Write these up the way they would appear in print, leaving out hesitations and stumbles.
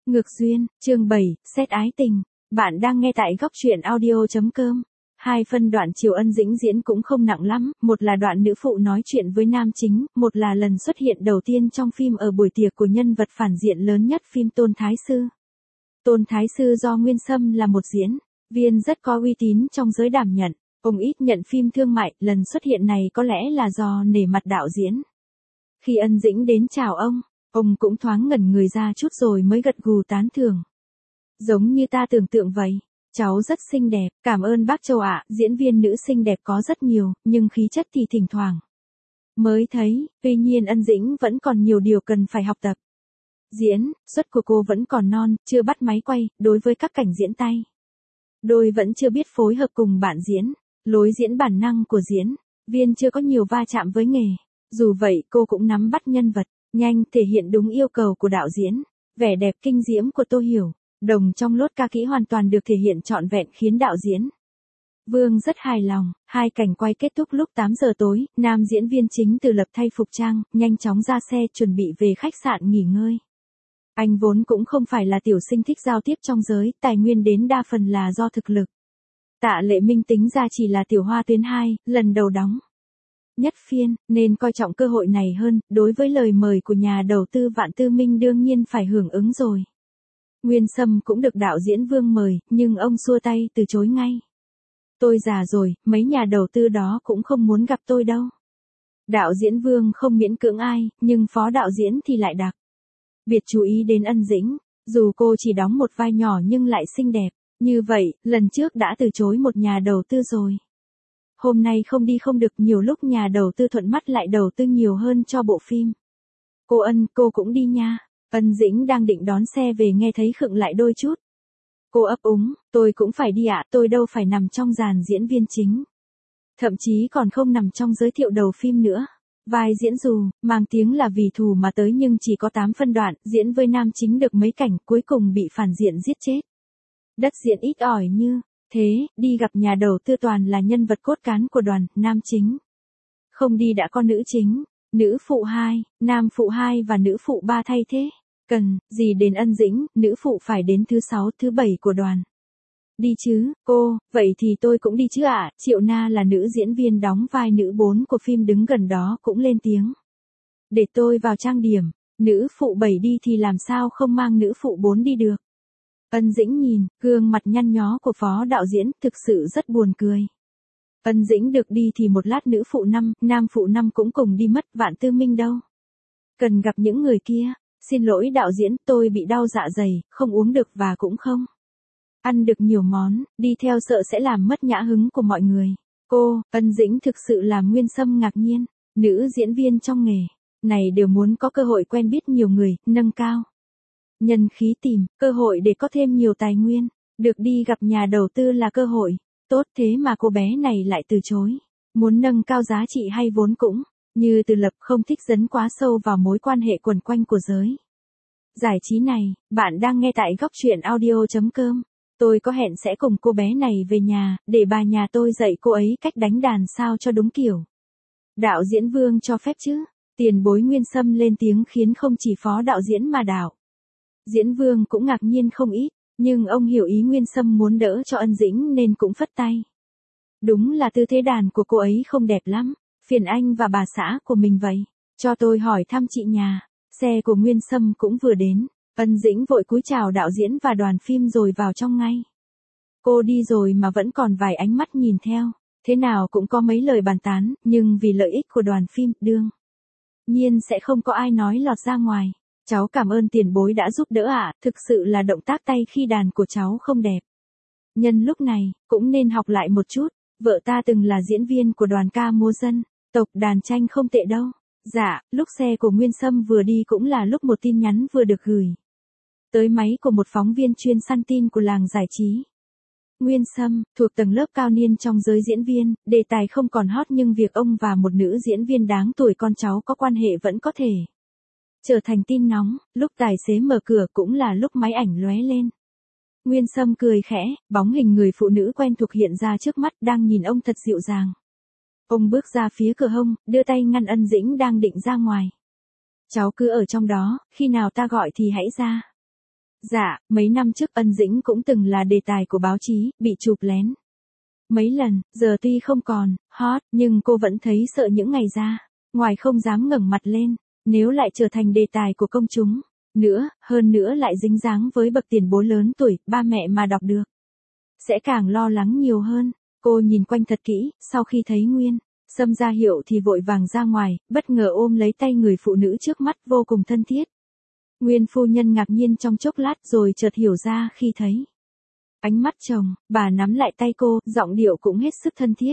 Ngược duyên, chương 7, xét ái tình. Bạn đang nghe tại góc truyện audio.com. Hai phân đoạn Triều Ân Dĩnh diễn cũng không nặng lắm, một là đoạn nữ phụ nói chuyện với nam chính, một là lần xuất hiện đầu tiên trong phim ở buổi tiệc của nhân vật phản diện lớn nhất phim Tôn Thái Sư. Tôn Thái Sư do Nguyên Sâm là một diễn viên rất có uy tín trong giới đảm nhận, ông ít nhận phim thương mại, lần xuất hiện này có lẽ là do nể mặt đạo diễn. Khi Ân Dĩnh đến chào ông cũng thoáng ngẩn người ra chút rồi mới gật gù tán thưởng. Giống như ta tưởng tượng vậy, cháu rất xinh đẹp, cảm ơn bác Châu ạ, diễn viên nữ xinh đẹp có rất nhiều, nhưng khí chất thì thỉnh thoảng mới thấy, tuy nhiên Ân Dĩnh vẫn còn nhiều điều cần phải học tập. Diễn xuất của cô vẫn còn non, chưa bắt máy quay, đối với các cảnh diễn tay đôi vẫn chưa biết phối hợp cùng bạn diễn, lối diễn bản năng của diễn viên chưa có nhiều va chạm với nghề. Dù vậy cô cũng nắm bắt nhân vật, nhanh thể hiện đúng yêu cầu của đạo diễn. Vẻ đẹp kinh diễm của Tô Hiểu Đồng trong lốt ca kỹ hoàn toàn được thể hiện trọn vẹn khiến đạo diễn Vương rất hài lòng. Hai cảnh quay kết thúc lúc 8 giờ tối, nam diễn viên chính Từ Lập thay phục trang, nhanh chóng ra xe chuẩn bị về khách sạn nghỉ ngơi. Anh vốn cũng không phải là tiểu sinh thích giao tiếp trong giới, tài nguyên đến đa phần là do thực lực. Tạ Lệ Minh tính ra chỉ là tiểu hoa tuyến 2, lần đầu đóng nhất phiên, nên coi trọng cơ hội này hơn, đối với lời mời của nhà đầu tư Vạn Tư Minh đương nhiên phải hưởng ứng rồi. Nguyên Sâm cũng được đạo diễn Vương mời, nhưng ông xua tay từ chối ngay. Tôi già rồi, mấy nhà đầu tư đó cũng không muốn gặp tôi đâu. Đạo diễn Vương không miễn cưỡng ai, nhưng phó đạo diễn thì lại đặc biệt chú ý đến Ân Dĩnh, dù cô chỉ đóng một vai nhỏ nhưng lại xinh đẹp. Như vậy, lần trước đã từ chối một nhà đầu tư rồi. Hôm nay không đi không được, nhiều lúc nhà đầu tư thuận mắt lại đầu tư nhiều hơn cho bộ phim. Cô cũng đi nha. Ân Dĩnh đang định đón xe về nghe thấy khựng lại đôi chút. Cô ấp úng, tôi cũng phải đi ạ, tôi đâu phải nằm trong dàn diễn viên chính. Thậm chí còn không nằm trong giới thiệu đầu phim nữa. Vai diễn dù, mang tiếng là vì thù mà tới nhưng chỉ có 8 phân đoạn, diễn với nam chính được mấy cảnh cuối cùng bị phản diện giết chết. Đất diễn ít ỏi như thế, đi gặp nhà đầu tư toàn là nhân vật cốt cán của đoàn, nam chính không đi đã có nữ chính, nữ phụ 2, nam phụ 2 và nữ phụ 3 thay thế. Cần gì đến Ân Dĩnh, nữ phụ phải đến thứ 6, thứ 7 của đoàn. Đi chứ, cô, vậy thì tôi cũng đi chứ ạ. Triệu Na là nữ diễn viên đóng vai nữ 4 của phim đứng gần đó cũng lên tiếng. Để tôi vào trang điểm, nữ phụ 7 đi thì làm sao không mang nữ phụ 4 đi được. Ân Dĩnh nhìn, gương mặt nhăn nhó của phó đạo diễn, thực sự rất buồn cười. Ân Dĩnh được đi thì một lát nữ phụ 5, nam phụ 5 cũng cùng đi mất, Vạn Tư Minh đâu. Cần gặp những người kia. Xin lỗi đạo diễn, tôi bị đau dạ dày, không uống được và cũng không ăn được nhiều món, đi theo sợ sẽ làm mất nhã hứng của mọi người. Cô, Ân Dĩnh thực sự làm Nguyên Sâm ngạc nhiên. Nữ diễn viên trong nghề này đều muốn có cơ hội quen biết nhiều người, nâng cao nhân khí, tìm cơ hội để có thêm nhiều tài nguyên. Được đi gặp nhà đầu tư là cơ hội tốt, thế mà cô bé này lại từ chối. Muốn nâng cao giá trị hay vốn cũng như Từ Lập, không thích dấn quá sâu vào mối quan hệ quần quanh của giới giải trí này. Bạn đang nghe tại góc truyện audio.com. Tôi có hẹn sẽ cùng cô bé này về nhà, để bà nhà tôi dạy cô ấy cách đánh đàn sao cho đúng kiểu. Đạo diễn Vương cho phép chứ? Tiền bối Nguyên Sâm lên tiếng khiến không chỉ phó đạo diễn mà đạo diễn Vương cũng ngạc nhiên không ít, nhưng ông hiểu ý Nguyên Sâm muốn đỡ cho Ân Dĩnh nên cũng phất tay. Đúng là tư thế đàn của cô ấy không đẹp lắm, phiền anh và bà xã của mình vậy. Cho tôi hỏi thăm chị nhà. Xe của Nguyên Sâm cũng vừa đến, Ân Dĩnh vội cúi chào đạo diễn và đoàn phim rồi vào trong ngay. Cô đi rồi mà vẫn còn vài ánh mắt nhìn theo, thế nào cũng có mấy lời bàn tán, nhưng vì lợi ích của đoàn phim, đương nhiên sẽ không có ai nói lọt ra ngoài. Cháu cảm ơn tiền bối đã giúp đỡ ạ, thực sự là động tác tay khi đàn của cháu không đẹp. Nhân lúc này, cũng nên học lại một chút, vợ ta từng là diễn viên của đoàn ca múa dân tộc đàn tranh không tệ đâu. Dạ, lúc xe của Nguyên Sâm vừa đi cũng là lúc một tin nhắn vừa được gửi tới máy của một phóng viên chuyên săn tin của làng giải trí. Nguyên Sâm, thuộc tầng lớp cao niên trong giới diễn viên, đề tài không còn hot nhưng việc ông và một nữ diễn viên đáng tuổi con cháu có quan hệ vẫn có thể trở thành tin nóng. Lúc tài xế mở cửa cũng là lúc máy ảnh lóe lên. Nguyên Sâm cười khẽ, bóng hình người phụ nữ quen thuộc hiện ra trước mắt, đang nhìn ông thật dịu dàng. Ông bước ra phía cửa hông, đưa tay ngăn Ân Dĩnh đang định ra ngoài. Cháu cứ ở trong đó, khi nào ta gọi thì hãy ra. Dạ, mấy năm trước Ân Dĩnh cũng từng là đề tài của báo chí, bị chụp lén. Mấy lần, giờ tuy không còn hot, nhưng cô vẫn thấy sợ những ngày ra. Ngoài không dám ngẩng mặt lên, nếu lại trở thành đề tài của công chúng. Hơn nữa lại dính dáng với bậc tiền bối lớn tuổi, ba mẹ mà đọc được. Sẽ càng lo lắng nhiều hơn. Cô nhìn quanh thật kỹ, sau khi thấy Nguyên Sâm ra hiệu thì vội vàng ra ngoài, bất ngờ ôm lấy tay người phụ nữ trước mắt vô cùng thân thiết. Nguyên phu nhân ngạc nhiên trong chốc lát rồi chợt hiểu ra khi thấy ánh mắt chồng, bà nắm lại tay cô, giọng điệu cũng hết sức thân thiết.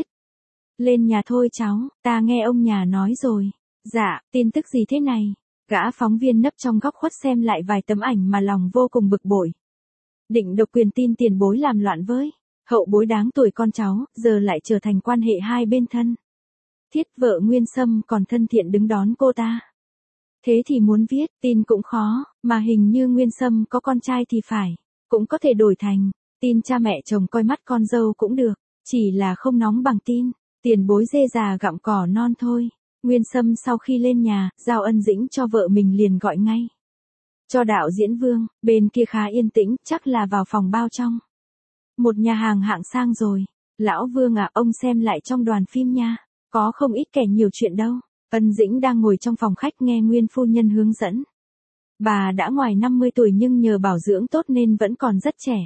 Lên nhà thôi cháu, ta nghe ông nhà nói rồi. Dạ, tin tức gì thế này? Gã phóng viên nấp trong góc khuất xem lại vài tấm ảnh mà lòng vô cùng bực bội. Định độc quyền tin tiền bối làm loạn với hậu bối đáng tuổi con cháu, giờ lại trở thành quan hệ hai bên thân. Thiết vợ Nguyên Sâm còn thân thiện đứng đón cô ta. Thế thì muốn viết tin cũng khó, mà hình như Nguyên Sâm có con trai thì phải, cũng có thể đổi thành tin cha mẹ chồng coi mắt con dâu cũng được, chỉ là không nóng bằng tin tiền bối dê già gặm cỏ non thôi. Nguyên Sâm sau khi lên nhà, giao Ân Dĩnh cho vợ mình liền gọi ngay cho đạo diễn Vương, bên kia khá yên tĩnh, chắc là vào phòng bao trong một nhà hàng hạng sang rồi. Lão Vương à, ông xem lại trong đoàn phim nha, có không ít kẻ nhiều chuyện đâu. Ân Dĩnh đang ngồi trong phòng khách nghe Nguyên phu nhân hướng dẫn. Bà đã ngoài 50 tuổi nhưng nhờ bảo dưỡng tốt nên vẫn còn rất trẻ.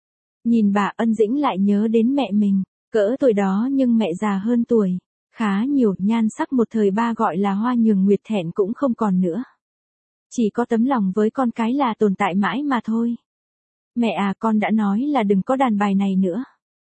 Nhìn bà, Ân Dĩnh lại nhớ đến mẹ mình, cỡ tuổi đó nhưng mẹ già hơn tuổi khá nhiều, nhan sắc một thời ba gọi là hoa nhường nguyệt thẹn cũng không còn nữa. Chỉ có tấm lòng với con cái là tồn tại mãi mà thôi. Mẹ à, con đã nói là đừng có đàn bài này nữa.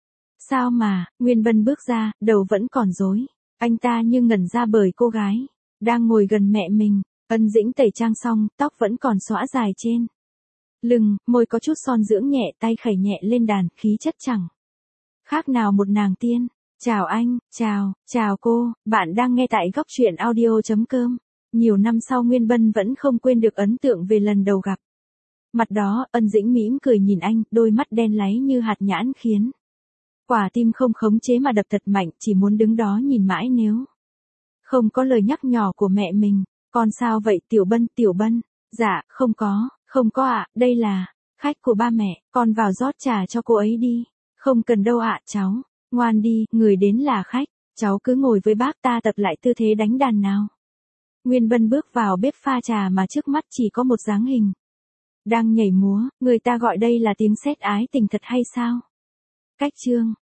Sao mà? Nguyên Bân bước ra, đầu vẫn còn rối. Anh ta như ngẩn ra bởi cô gái đang ngồi gần mẹ mình. Ân Dĩnh tẩy trang xong, tóc vẫn còn xõa dài trên lưng, môi có chút son dưỡng nhẹ, tay khẩy nhẹ lên đàn, khí chất chẳng khác nào một nàng tiên. Chào anh, chào cô, bạn đang nghe tại góc truyện audio.com. Nhiều năm sau Nguyên Bân vẫn không quên được ấn tượng về lần đầu gặp. Mặt đó, Ân Dĩnh mỉm cười nhìn anh, đôi mắt đen láy như hạt nhãn khiến quả tim không khống chế mà đập thật mạnh, chỉ muốn đứng đó nhìn mãi nếu không có lời nhắc nhở của mẹ mình. Con sao vậy Tiểu Bân? Dạ, không có ạ, đây là khách của ba mẹ, con vào rót trà cho cô ấy đi. Không cần đâu ạ cháu, ngoan đi, người đến là khách, cháu cứ ngồi với bác, ta tập lại tư thế đánh đàn nào. Nguyên Bân bước vào bếp pha trà mà trước mắt chỉ có một dáng hình đang nhảy múa, người ta gọi đây là tiếng sét ái tình thật hay sao? Cách chương